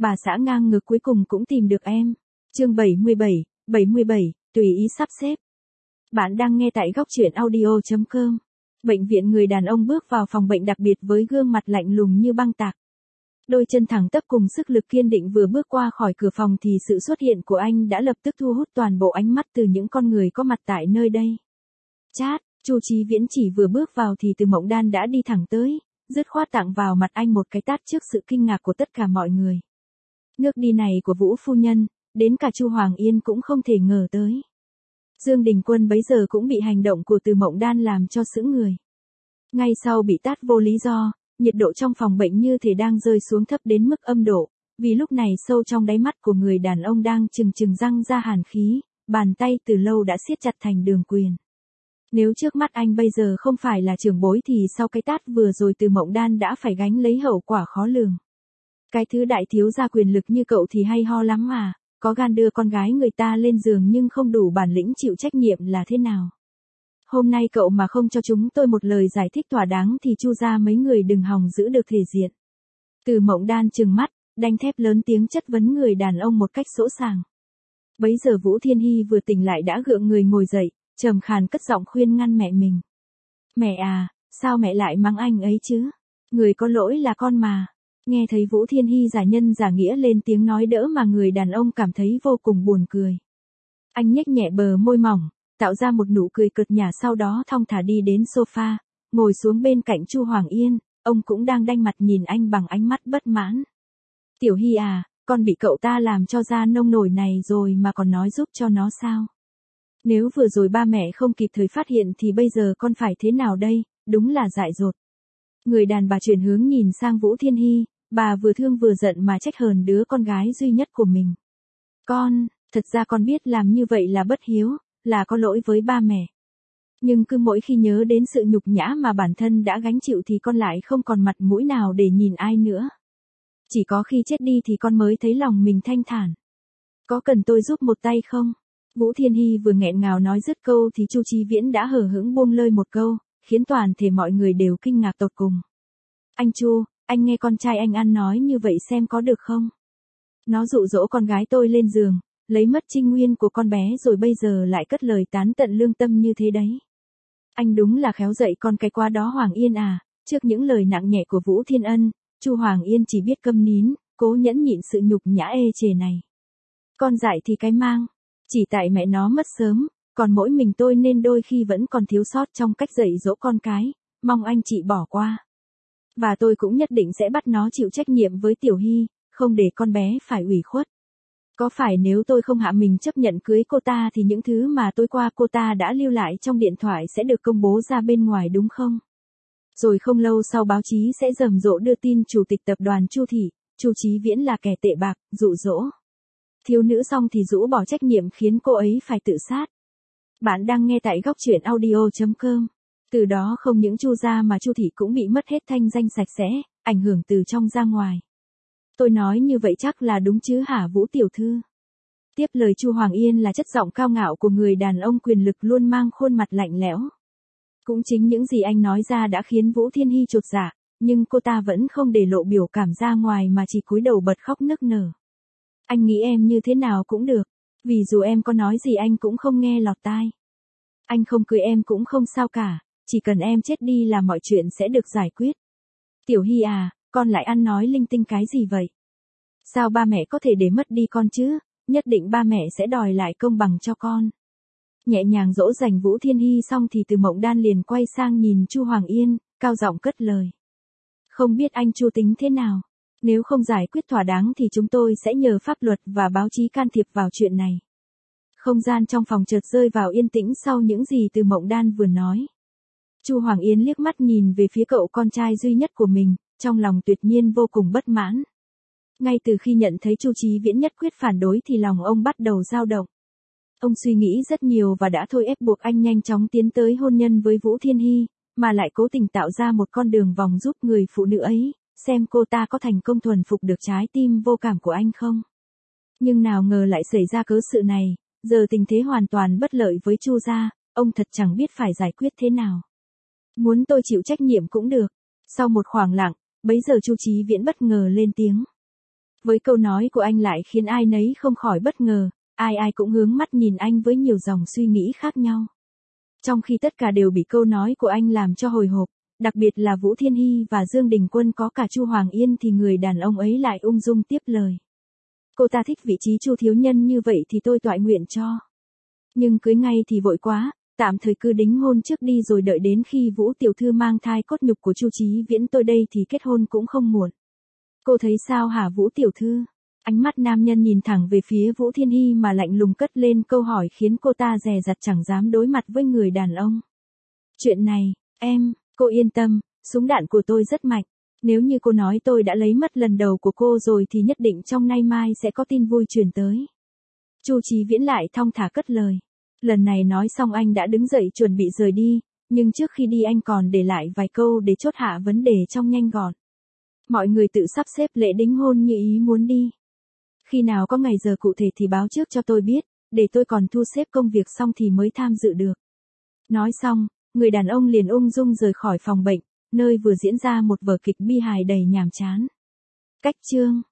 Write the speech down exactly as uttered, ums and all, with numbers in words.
Bà xã ngang ngược cuối cùng cũng tìm được em. Chương bảy mươi bảy, bảy mươi bảy, tùy ý sắp xếp. Bạn đang nghe tại góc truyện audio chấm com. Bệnh viện người đàn ông bước vào phòng bệnh đặc biệt với gương mặt lạnh lùng như băng tạc. Đôi chân thẳng tắp cùng sức lực kiên định vừa bước qua khỏi cửa phòng thì sự xuất hiện của anh đã lập tức thu hút toàn bộ ánh mắt từ những con người có mặt tại nơi đây. Chát, Chu Chí Viễn chỉ vừa bước vào thì Từ Mộng Đan đã đi thẳng tới, dứt khoát tặng vào mặt anh một cái tát trước sự kinh ngạc của tất cả mọi người. Nước đi này của Vũ phu nhân, đến cả Chu Hoàng Yên cũng không thể ngờ tới. Dương Đình Quân bấy giờ cũng bị hành động của Từ Mộng Đan làm cho sững người. Ngay sau bị tát vô lý do, nhiệt độ trong phòng bệnh như thể đang rơi xuống thấp đến mức âm độ, vì lúc này sâu trong đáy mắt của người đàn ông đang trừng trừng răng ra hàn khí, bàn tay từ lâu đã siết chặt thành đường quyền. Nếu trước mắt anh bây giờ không phải là trưởng bối thì sau cái tát vừa rồi Từ Mộng Đan đã phải gánh lấy hậu quả khó lường. Cái thứ đại thiếu gia quyền lực như cậu thì hay ho lắm mà, có gan đưa con gái người ta lên giường nhưng không đủ bản lĩnh chịu trách nhiệm là thế nào? Hôm nay cậu mà không cho chúng tôi một lời giải thích thỏa đáng thì Chu gia mấy người đừng hòng giữ được thể diện. Từ Mộng Đan trừng mắt, đanh thép lớn tiếng chất vấn người đàn ông một cách sỗ sàng. Bấy giờ Vũ Thiên Hy vừa tỉnh lại đã gượng người ngồi dậy, trầm khàn cất giọng khuyên ngăn mẹ mình. Mẹ à, sao mẹ lại mắng anh ấy chứ? Người có lỗi là con mà. Nghe thấy Vũ Thiên Hy giả nhân giả nghĩa lên tiếng nói đỡ mà người đàn ông cảm thấy vô cùng buồn cười. Anh nhếch nhẹ bờ môi mỏng, tạo ra một nụ cười cợt nhả sau đó thong thả đi đến sofa, ngồi xuống bên cạnh Chu Hoàng Yên, ông cũng đang đanh mặt nhìn anh bằng ánh mắt bất mãn. Tiểu Hy à, con bị cậu ta làm cho da nông nổi này rồi mà còn nói giúp cho nó sao? Nếu vừa rồi ba mẹ không kịp thời phát hiện thì bây giờ con phải thế nào đây, đúng là dại dột. Người đàn bà chuyển hướng nhìn sang Vũ Thiên Hy, bà vừa thương vừa giận mà trách hờn đứa con gái duy nhất của mình. Con, thật ra con biết làm như vậy là bất hiếu, là có lỗi với ba mẹ. Nhưng cứ mỗi khi nhớ đến sự nhục nhã mà bản thân đã gánh chịu thì con lại không còn mặt mũi nào để nhìn ai nữa. Chỉ có khi chết đi thì con mới thấy lòng mình thanh thản. Có cần tôi giúp một tay không? Vũ Thiên Hy vừa nghẹn ngào nói dứt câu thì Chu Chí Viễn đã hờ hững buông lơi một câu, khiến toàn thể mọi người đều kinh ngạc tột cùng. Anh Chu, anh nghe con trai anh ăn nói như vậy xem có được không? Nó dụ dỗ con gái tôi lên giường, lấy mất trinh nguyên của con bé rồi bây giờ lại cất lời tán tận lương tâm như thế đấy. Anh đúng là khéo dạy con cái quá đó Hoàng Yên à. Trước những lời nặng nhẹ của Vũ Thiên Ân, Chu Hoàng Yên chỉ biết câm nín, cố nhẫn nhịn sự nhục nhã ê chề này. Con dạy thì cái mang, chỉ tại mẹ nó mất sớm, còn mỗi mình tôi nên đôi khi vẫn còn thiếu sót trong cách dạy dỗ con cái, mong anh chị bỏ qua. Và tôi cũng nhất định sẽ bắt nó chịu trách nhiệm với Tiểu Hy, không để con bé phải ủy khuất. Có phải nếu tôi không hạ mình chấp nhận cưới cô ta thì những thứ mà tôi qua cô ta đã lưu lại trong điện thoại sẽ được công bố ra bên ngoài đúng không? Rồi không lâu sau báo chí sẽ rầm rộ đưa tin chủ tịch tập đoàn Chu Thị, Chu Chí Viễn là kẻ tệ bạc, dụ dỗ thiếu nữ xong thì rũ bỏ trách nhiệm khiến cô ấy phải tự sát. Bạn đang nghe tại góc truyện audio chấm com. Từ đó không những Chu gia mà Chu Thị cũng bị mất hết thanh danh sạch sẽ, ảnh hưởng từ trong ra ngoài. Tôi nói như vậy chắc là đúng chứ hả Vũ tiểu thư? Tiếp lời Chu Hoàng Yên là chất giọng cao ngạo của người đàn ông quyền lực luôn mang khuôn mặt lạnh lẽo. Cũng chính những gì anh nói ra đã khiến Vũ Thiên Hy chột dạ, nhưng cô ta vẫn không để lộ biểu cảm ra ngoài mà chỉ cúi đầu bật khóc nức nở. Anh nghĩ em như thế nào cũng được, vì dù em có nói gì anh cũng không nghe lọt tai. Anh không cưới em cũng không sao cả, chỉ cần em chết đi là mọi chuyện sẽ được giải quyết. Tiểu Hy à, con lại ăn nói linh tinh cái gì vậy? Sao ba mẹ có thể để mất đi con chứ, nhất định ba mẹ sẽ đòi lại công bằng cho con. Nhẹ nhàng dỗ dành Vũ Thiên Hy xong thì Từ Mộng Đan liền quay sang nhìn Chu Hoàng Yên, cao giọng cất lời. Không biết anh Chu tính thế nào? Nếu không giải quyết thỏa đáng thì chúng tôi sẽ nhờ pháp luật và báo chí can thiệp vào chuyện này. Không gian trong phòng chợt rơi vào yên tĩnh sau những gì Từ Mộng Đan vừa nói. Chu Hoàng Yên liếc mắt nhìn về phía cậu con trai duy nhất của mình, trong lòng tuyệt nhiên vô cùng bất mãn. Ngay từ khi nhận thấy Chu Chí Viễn nhất quyết phản đối thì lòng ông bắt đầu dao động. Ông suy nghĩ rất nhiều và đã thôi ép buộc anh nhanh chóng tiến tới hôn nhân với Vũ Thiên Hy, mà lại cố tình tạo ra một con đường vòng giúp người phụ nữ ấy, xem cô ta có thành công thuần phục được trái tim vô cảm của anh không. Nhưng nào ngờ lại xảy ra cớ sự này, giờ tình thế hoàn toàn bất lợi với Chu gia, ông thật chẳng biết phải giải quyết thế nào. Muốn tôi chịu trách nhiệm cũng được. Sau một khoảng lặng, bấy giờ Chu Chí Viễn bất ngờ lên tiếng. Với câu nói của anh lại khiến ai nấy không khỏi bất ngờ, ai ai cũng hướng mắt nhìn anh với nhiều dòng suy nghĩ khác nhau. Trong khi tất cả đều bị câu nói của anh làm cho hồi hộp, đặc biệt là Vũ Thiên Hy và Dương Đình Quân có cả Chu Hoàng Yên thì người đàn ông ấy lại ung dung tiếp lời. Cô ta thích vị trí Chu thiếu nhân như vậy thì tôi toại nguyện cho. Nhưng cưới ngay thì vội quá, tạm thời cứ đính hôn trước đi rồi đợi đến khi Vũ tiểu thư mang thai cốt nhục của Chu Chí Viễn tôi đây thì kết hôn cũng không muộn. Cô thấy sao hả Vũ tiểu thư? Ánh mắt nam nhân nhìn thẳng về phía Vũ Thiên Hy mà lạnh lùng cất lên câu hỏi khiến cô ta dè dặt chẳng dám đối mặt với người đàn ông. Chuyện này, em, cô yên tâm, súng đạn của tôi rất mạnh. Nếu như cô nói tôi đã lấy mất lần đầu của cô rồi thì nhất định trong nay mai sẽ có tin vui truyền tới. Chu Chí Viễn lại thong thả cất lời. Lần này nói xong anh đã đứng dậy chuẩn bị rời đi, nhưng trước khi đi anh còn để lại vài câu để chốt hạ vấn đề trong nhanh gọn. Mọi người tự sắp xếp lễ đính hôn như ý muốn đi. Khi nào có ngày giờ cụ thể thì báo trước cho tôi biết, để tôi còn thu xếp công việc xong thì mới tham dự được. Nói xong, người đàn ông liền ung dung rời khỏi phòng bệnh, nơi vừa diễn ra một vở kịch bi hài đầy nhàm chán. Cách chương